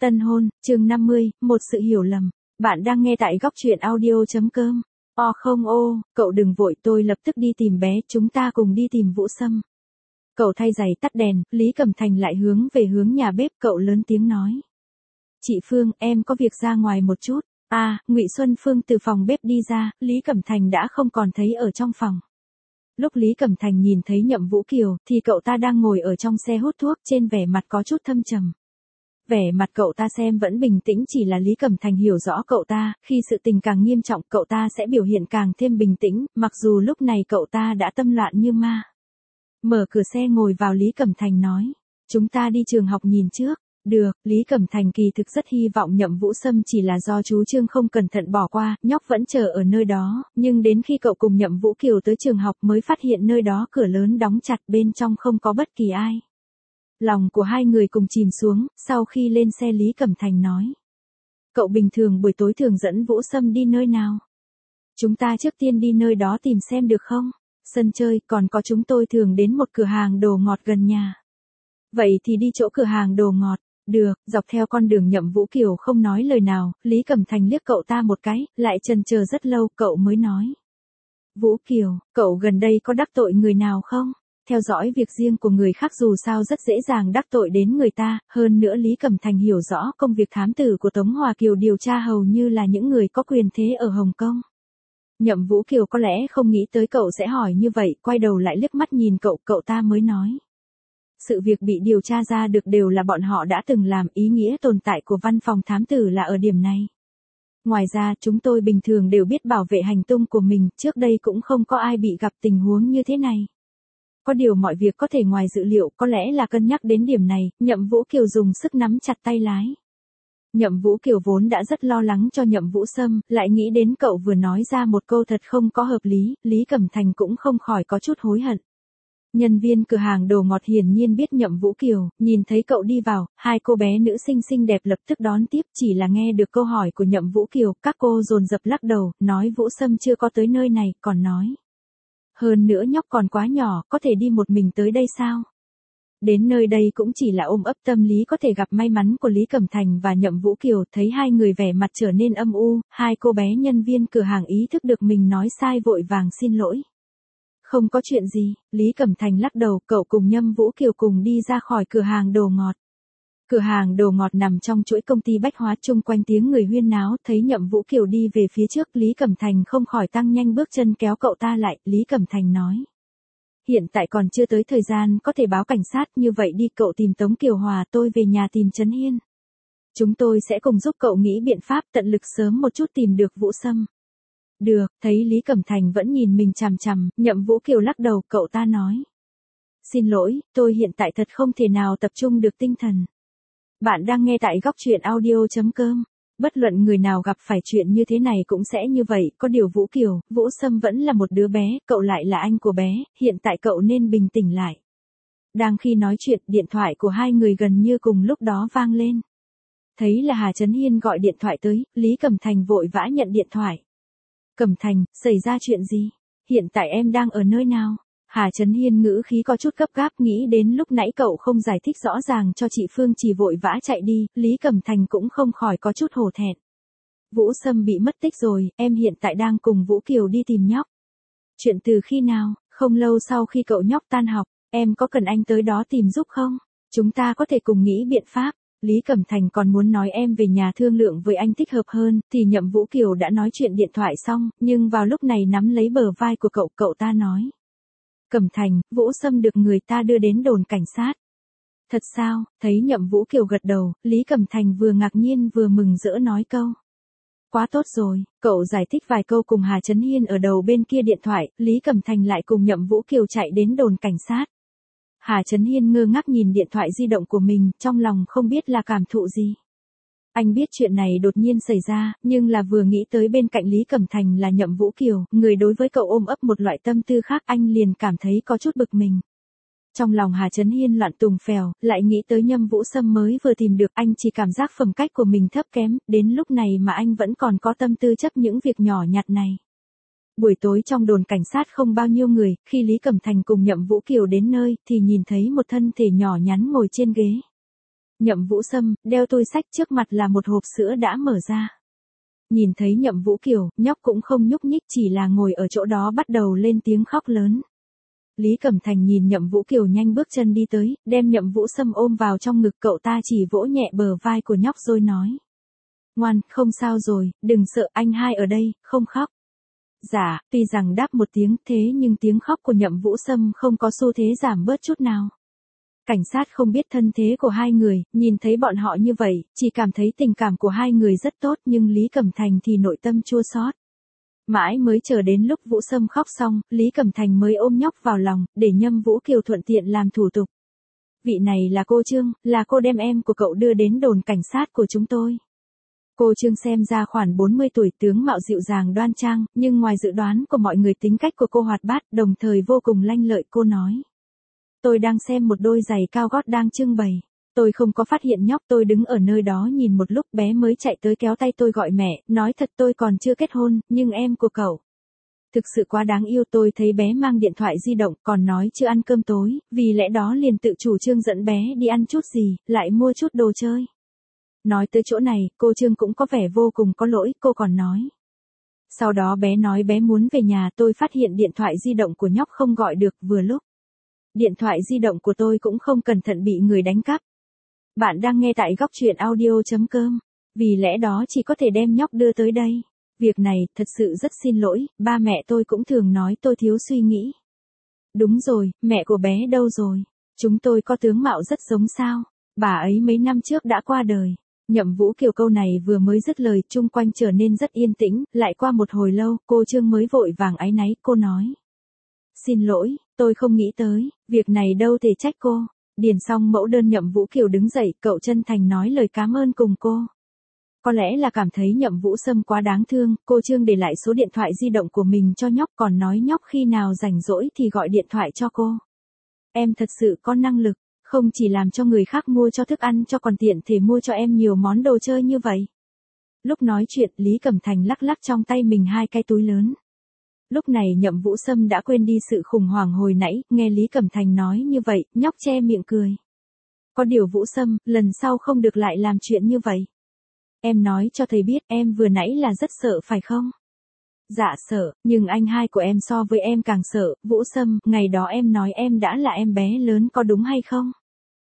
Tân hôn, chương 50, một sự hiểu lầm. Bạn đang nghe tại góc truyện audio.com. Không cậu đừng vội, tôi lập tức đi tìm bé, chúng ta cùng đi tìm Vũ Sâm. Cậu thay giày tắt đèn, Lý Cẩm Thành lại hướng về hướng nhà bếp, cậu lớn tiếng nói. Chị Phương, em có việc ra ngoài một chút. Ngụy Xuân Phương từ phòng bếp đi ra, Lý Cẩm Thành đã không còn thấy ở trong phòng. Lúc Lý Cẩm Thành nhìn thấy Nhậm Vũ Kiều, thì cậu ta đang ngồi ở trong xe hút thuốc, trên vẻ mặt có chút thâm trầm. Vẻ mặt cậu ta xem vẫn bình tĩnh, chỉ là Lý Cẩm Thành hiểu rõ cậu ta, khi sự tình càng nghiêm trọng cậu ta sẽ biểu hiện càng thêm bình tĩnh, mặc dù lúc này cậu ta đã tâm loạn như ma. Mở cửa xe ngồi vào, Lý Cẩm Thành nói, chúng ta đi trường học nhìn trước. Được, Lý Cẩm Thành kỳ thực rất hy vọng Nhậm Vũ Sâm, chỉ là do chú Trương không cẩn thận bỏ qua, nhóc vẫn chờ ở nơi đó, nhưng đến khi cậu cùng Nhậm Vũ Kiều tới trường học mới phát hiện nơi đó cửa lớn đóng chặt, bên trong không có bất kỳ ai. Lòng của hai người cùng chìm xuống, sau khi lên xe Lý Cẩm Thành nói. Cậu bình thường buổi tối thường dẫn Vũ Sâm đi nơi nào? Chúng ta trước tiên đi nơi đó tìm xem được không? Sân chơi, còn có chúng tôi thường đến một cửa hàng đồ ngọt gần nhà. Vậy thì đi chỗ cửa hàng đồ ngọt. Được, dọc theo con đường Nhậm Vũ Kiều không nói lời nào, Lý Cẩm Thành liếc cậu ta một cái, lại chần chờ rất lâu, cậu mới nói. Vũ Kiều, cậu gần đây có đắc tội người nào không? Theo dõi việc riêng của người khác dù sao rất dễ dàng đắc tội đến người ta, hơn nữa Lý Cẩm Thành hiểu rõ công việc thám tử của Tống Hòa Kiều điều tra hầu như là những người có quyền thế ở Hồng Kông. Nhậm Vũ Kiều có lẽ không nghĩ tới cậu sẽ hỏi như vậy, quay đầu lại liếc mắt nhìn cậu ta mới nói. Sự việc bị điều tra ra được đều là bọn họ đã từng làm, ý nghĩa tồn tại của văn phòng thám tử là ở điểm này. Ngoài ra, chúng tôi bình thường đều biết bảo vệ hành tung của mình, trước đây cũng không có ai bị gặp tình huống như thế này. Có điều mọi việc có thể ngoài dự liệu, có lẽ là cân nhắc đến điểm này, Nhậm Vũ Kiều dùng sức nắm chặt tay lái. Nhậm Vũ Kiều vốn đã rất lo lắng cho Nhậm Vũ Sâm, lại nghĩ đến cậu vừa nói ra một câu thật không có hợp lý, Lý Cẩm Thành cũng không khỏi có chút hối hận. Nhân viên cửa hàng đồ ngọt hiển nhiên biết Nhậm Vũ Kiều, nhìn thấy cậu đi vào, hai cô bé nữ sinh xinh đẹp lập tức đón tiếp, chỉ là nghe được câu hỏi của Nhậm Vũ Kiều, các cô dồn dập lắc đầu, nói Vũ Sâm chưa có tới nơi này, còn nói. Hơn nữa nhóc còn quá nhỏ, có thể đi một mình tới đây sao? Đến nơi đây cũng chỉ là ôm ấp tâm lý có thể gặp may mắn của Lý Cẩm Thành và Nhậm Vũ Kiều, thấy hai người vẻ mặt trở nên âm u, hai cô bé nhân viên cửa hàng ý thức được mình nói sai vội vàng xin lỗi. Không có chuyện gì, Lý Cẩm Thành lắc đầu, cậu cùng Nhậm Vũ Kiều cùng đi ra khỏi cửa hàng đồ ngọt. Cửa hàng đồ ngọt nằm trong chuỗi công ty bách hóa, chung quanh tiếng người huyên náo, thấy Nhậm Vũ Kiều đi về phía trước, Lý Cẩm Thành không khỏi tăng nhanh bước chân kéo cậu ta lại, Lý Cẩm Thành nói. Hiện tại còn chưa tới thời gian có thể báo cảnh sát, như vậy đi cậu tìm Tống Kiều Hòa, tôi về nhà tìm Trấn Hiên. Chúng tôi sẽ cùng giúp cậu nghĩ biện pháp tận lực sớm một chút tìm được Vũ Sâm. Được, thấy Lý Cẩm Thành vẫn nhìn mình chằm chằm, Nhậm Vũ Kiều lắc đầu, cậu ta nói. Xin lỗi, tôi hiện tại thật không thể nào tập trung được tinh thần. Bạn đang nghe tại góc truyện audio.com. Bất luận người nào gặp phải chuyện như thế này cũng sẽ như vậy, có điều Vũ Kiều, Vũ Sâm vẫn là một đứa bé, cậu lại là anh của bé, hiện tại cậu nên bình tĩnh lại. Đang khi nói chuyện, điện thoại của hai người gần như cùng lúc đó vang lên. Thấy là Hà Trấn Hiên gọi điện thoại tới, Lý Cẩm Thành vội vã nhận điện thoại. Cẩm Thành, xảy ra chuyện gì? Hiện tại em đang ở nơi nào? Hà Trấn Hiên ngữ khí có chút gấp gáp, nghĩ đến lúc nãy cậu không giải thích rõ ràng cho chị Phương, chỉ vội vã chạy đi, Lý Cẩm Thành cũng không khỏi có chút hổ thẹn. Vũ Sâm bị mất tích rồi, em hiện tại đang cùng Vũ Kiều đi tìm nhóc. Chuyện từ khi nào? Không lâu sau khi cậu nhóc tan học, em có cần anh tới đó tìm giúp không? Chúng ta có thể cùng nghĩ biện pháp. Lý Cẩm Thành còn muốn nói em về nhà thương lượng với anh thích hợp hơn, thì Nhậm Vũ Kiều đã nói chuyện điện thoại xong, nhưng vào lúc này nắm lấy bờ vai của cậu ta nói. Cẩm Thành, Vũ Sâm được người ta đưa đến đồn cảnh sát. Thật sao? Thấy Nhậm Vũ Kiều gật đầu, Lý Cẩm Thành vừa ngạc nhiên vừa mừng rỡ nói câu. Quá tốt rồi, cậu giải thích vài câu cùng Hà Trấn Hiên ở đầu bên kia điện thoại, Lý Cẩm Thành lại cùng Nhậm Vũ Kiều chạy đến đồn cảnh sát. Hà Trấn Hiên ngơ ngác nhìn điện thoại di động của mình, trong lòng không biết là cảm thụ gì. Anh biết chuyện này đột nhiên xảy ra, nhưng là vừa nghĩ tới bên cạnh Lý Cẩm Thành là Nhậm Vũ Kiều, người đối với cậu ôm ấp một loại tâm tư khác, anh liền cảm thấy có chút bực mình. Trong lòng Hà Trấn Hiên loạn tùng phèo, lại nghĩ tới Nhậm Vũ Sâm mới vừa tìm được, anh chỉ cảm giác phẩm cách của mình thấp kém, đến lúc này mà anh vẫn còn có tâm tư chấp những việc nhỏ nhặt này. Buổi tối trong đồn cảnh sát không bao nhiêu người, khi Lý Cẩm Thành cùng Nhậm Vũ Kiều đến nơi, thì nhìn thấy một thân thể nhỏ nhắn ngồi trên ghế. Nhậm Vũ Sâm, đeo túi xách trước mặt là một hộp sữa đã mở ra. Nhìn thấy Nhậm Vũ Kiều, nhóc cũng không nhúc nhích chỉ là ngồi ở chỗ đó bắt đầu lên tiếng khóc lớn. Lý Cẩm Thành nhìn Nhậm Vũ Kiều nhanh bước chân đi tới, đem Nhậm Vũ Sâm ôm vào trong ngực cậu ta chỉ vỗ nhẹ bờ vai của nhóc rồi nói. Ngoan, không sao rồi, đừng sợ anh hai ở đây, không khóc. Dạ, tuy rằng đáp một tiếng thế nhưng tiếng khóc của Nhậm Vũ Sâm không có xu thế giảm bớt chút nào. Cảnh sát không biết thân thế của hai người, nhìn thấy bọn họ như vậy, chỉ cảm thấy tình cảm của hai người rất tốt nhưng Lý Cẩm Thành thì nội tâm chua xót. Mãi mới chờ đến lúc Vũ Sâm khóc xong, Lý Cẩm Thành mới ôm nhóc vào lòng, để Nhâm Vũ Kiều thuận tiện làm thủ tục. Vị này là cô Trương, là cô đem em của cậu đưa đến đồn cảnh sát của chúng tôi. Cô Trương xem ra khoảng 40 tuổi, tướng mạo dịu dàng đoan trang, nhưng ngoài dự đoán của mọi người tính cách của cô hoạt bát, đồng thời vô cùng lanh lợi. Cô nói. Tôi đang xem một đôi giày cao gót đang trưng bày. Tôi không có phát hiện nhóc, tôi đứng ở nơi đó nhìn một lúc bé mới chạy tới kéo tay tôi gọi mẹ, nói thật tôi còn chưa kết hôn, nhưng em của cậu. Thực sự quá đáng yêu. Tôi thấy bé mang điện thoại di động, còn nói chưa ăn cơm tối, vì lẽ đó liền tự chủ trương dẫn bé đi ăn chút gì, lại mua chút đồ chơi. Nói tới chỗ này, cô Trương cũng có vẻ vô cùng có lỗi, cô còn nói. Sau đó bé nói bé muốn về nhà, tôi phát hiện điện thoại di động của nhóc không gọi được, vừa lúc. Điện thoại di động của tôi cũng không cẩn thận bị người đánh cắp. Bạn đang nghe tại góc truyện audio.com, vì lẽ đó chỉ có thể đem nhóc đưa tới đây. Việc này, thật sự rất xin lỗi, ba mẹ tôi cũng thường nói tôi thiếu suy nghĩ. Đúng rồi, mẹ của bé đâu rồi? Chúng tôi có tướng mạo rất giống sao? Bà ấy mấy năm trước đã qua đời. Nhậm Vũ Kiều câu này vừa mới dứt lời, chung quanh trở nên rất yên tĩnh, lại qua một hồi lâu, cô Trương mới vội vàng áy náy, cô nói. Xin lỗi, tôi không nghĩ tới, việc này đâu thể trách cô. Điền xong mẫu đơn Nhậm Vũ Kiều đứng dậy, cậu chân thành nói lời cảm ơn cùng cô. Có lẽ là cảm thấy Nhậm Vũ Sâm quá đáng thương, cô Trương để lại số điện thoại di động của mình cho nhóc, còn nói nhóc khi nào rảnh rỗi thì gọi điện thoại cho cô. Em thật sự có năng lực, không chỉ làm cho người khác mua cho thức ăn cho còn tiện thể mua cho em nhiều món đồ chơi như vậy. Lúc nói chuyện, Lý Cẩm Thành lắc lắc trong tay mình hai cái túi lớn. Lúc này Nhậm Vũ Sâm đã quên đi sự khủng hoảng hồi nãy, nghe Lý Cẩm Thành nói như vậy, nhóc che miệng cười. Có điều Vũ Sâm, lần sau không được lại làm chuyện như vậy. Em nói cho thầy biết, em vừa nãy là rất sợ phải không? Dạ sợ, nhưng anh hai của em so với em càng sợ. Vũ Sâm, ngày đó em nói em đã là em bé lớn có đúng hay không?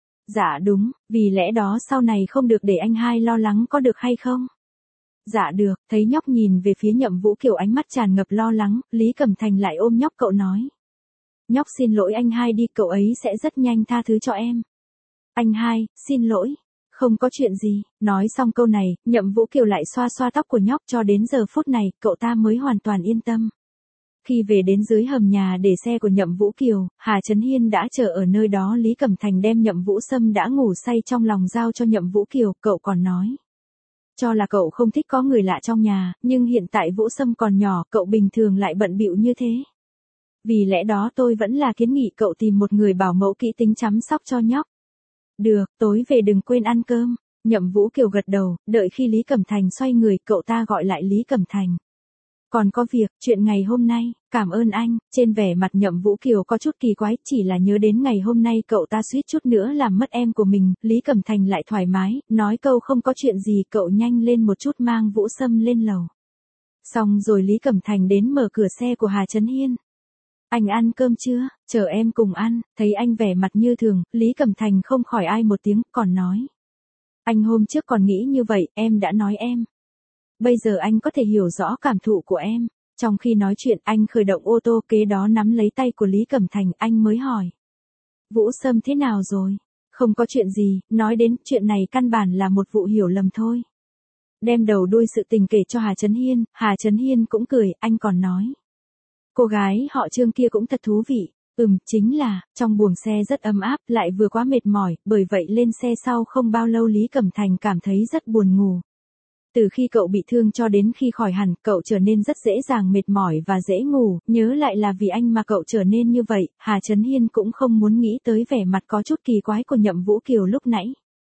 Dạ đúng, vì lẽ đó sau này không được để anh hai lo lắng có được hay không? Dạ được. Thấy nhóc nhìn về phía Nhậm Vũ Kiều ánh mắt tràn ngập lo lắng, Lý Cẩm Thành lại ôm nhóc cậu nói. Nhóc xin lỗi anh hai đi, cậu ấy sẽ rất nhanh tha thứ cho em. Anh hai, xin lỗi. Không có chuyện gì. Nói xong câu này, Nhậm Vũ Kiều lại xoa xoa tóc của nhóc, cho đến giờ phút này, cậu ta mới hoàn toàn yên tâm. Khi về đến dưới hầm nhà để xe của Nhậm Vũ Kiều, Hà Chấn Hiên đã chờ ở nơi đó. Lý Cẩm Thành đem Nhậm Vũ Sâm đã ngủ say trong lòng giao cho Nhậm Vũ Kiều, cậu còn nói. Cho là cậu không thích có người lạ trong nhà, nhưng hiện tại Vũ Sâm còn nhỏ, cậu bình thường lại bận bịu như thế. Vì lẽ đó tôi vẫn là kiến nghị cậu tìm một người bảo mẫu kỹ tính chăm sóc cho nhóc. Được, tối về đừng quên ăn cơm. Nhậm Vũ Kiều gật đầu, đợi khi Lý Cẩm Thành xoay người, cậu ta gọi lại Lý Cẩm Thành. Còn có việc, chuyện ngày hôm nay, cảm ơn anh. Trên vẻ mặt Nhậm Vũ Kiều có chút kỳ quái, chỉ là nhớ đến ngày hôm nay cậu ta suýt chút nữa làm mất em của mình. Lý Cẩm Thành lại thoải mái, nói câu không có chuyện gì, cậu nhanh lên một chút mang Vũ Sâm lên lầu. Xong rồi Lý Cẩm Thành đến mở cửa xe của Hà Chấn Hiên. Anh ăn cơm chưa? Chờ em cùng ăn. Thấy anh vẻ mặt như thường, Lý Cẩm Thành không khỏi ai một tiếng, còn nói. Anh hôm trước còn nghĩ như vậy, em đã nói em. Bây giờ anh có thể hiểu rõ cảm thụ của em. Trong khi nói chuyện, anh khởi động ô tô, kế đó nắm lấy tay của Lý Cẩm Thành, anh mới hỏi. Vũ Sâm thế nào rồi? Không có chuyện gì, nói đến chuyện này căn bản là một vụ hiểu lầm thôi. Đem đầu đuôi sự tình kể cho Hà Chấn Hiên cũng cười, anh còn nói. Cô gái họ Trương kia cũng thật thú vị. Chính là, trong buồng xe rất ấm áp, lại vừa quá mệt mỏi, bởi vậy lên xe sau không bao lâu Lý Cẩm Thành cảm thấy rất buồn ngủ. Từ khi cậu bị thương cho đến khi khỏi hẳn, cậu trở nên rất dễ dàng mệt mỏi và dễ ngủ, nhớ lại là vì anh mà cậu trở nên như vậy. Hà Chấn Hiên cũng không muốn nghĩ tới vẻ mặt có chút kỳ quái của Nhậm Vũ Kiều lúc nãy.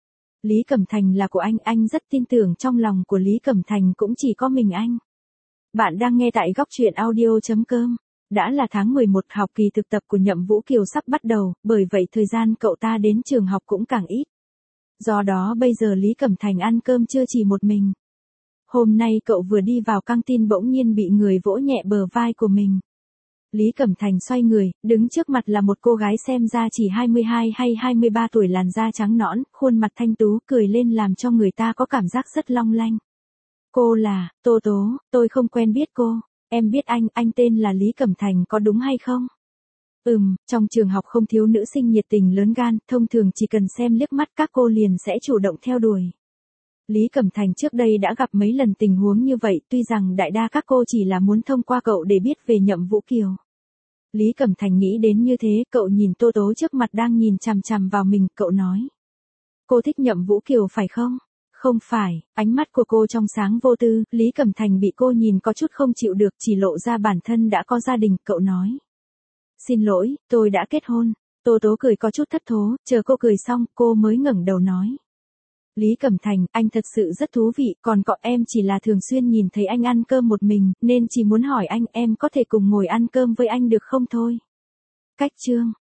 Lý Cẩm Thành là của anh rất tin tưởng trong lòng của Lý Cẩm Thành cũng chỉ có mình anh. Bạn đang nghe tại góc truyện audio.com. Đã là tháng 11, học kỳ thực tập của Nhậm Vũ Kiều sắp bắt đầu, bởi vậy thời gian cậu ta đến trường học cũng càng ít. Do đó bây giờ Lý Cẩm Thành ăn cơm chưa chỉ một mình. Hôm nay cậu vừa đi vào căng tin bỗng nhiên bị người vỗ nhẹ bờ vai của mình. Lý Cẩm Thành xoay người, đứng trước mặt là một cô gái xem ra chỉ 22 hay 23 tuổi, làn da trắng nõn, khuôn mặt thanh tú, cười lên làm cho người ta có cảm giác rất long lanh. Cô là, Tô Tố, tôi không quen biết cô. Em biết anh tên là Lý Cẩm Thành có đúng hay không? Trong trường học không thiếu nữ sinh nhiệt tình lớn gan, thông thường chỉ cần xem liếc mắt các cô liền sẽ chủ động theo đuổi. Lý Cẩm Thành trước đây đã gặp mấy lần tình huống như vậy, tuy rằng đại đa các cô chỉ là muốn thông qua cậu để biết về Nhậm Vũ Kiều. Lý Cẩm Thành nghĩ đến như thế, cậu nhìn Tô Tố trước mặt đang nhìn chằm chằm vào mình, cậu nói. Cô thích Nhậm Vũ Kiều phải không? Không phải, ánh mắt của cô trong sáng vô tư, Lý Cẩm Thành bị cô nhìn có chút không chịu được, chỉ lộ ra bản thân đã có gia đình, cậu nói. Xin lỗi, tôi đã kết hôn. Tô Tố cười có chút thất thố, chờ cô cười xong, cô mới ngẩng đầu nói. Lý Cẩm Thành, anh thật sự rất thú vị, còn cậu em chỉ là thường xuyên nhìn thấy anh ăn cơm một mình, nên chỉ muốn hỏi anh em có thể cùng ngồi ăn cơm với anh được không thôi. Cách chương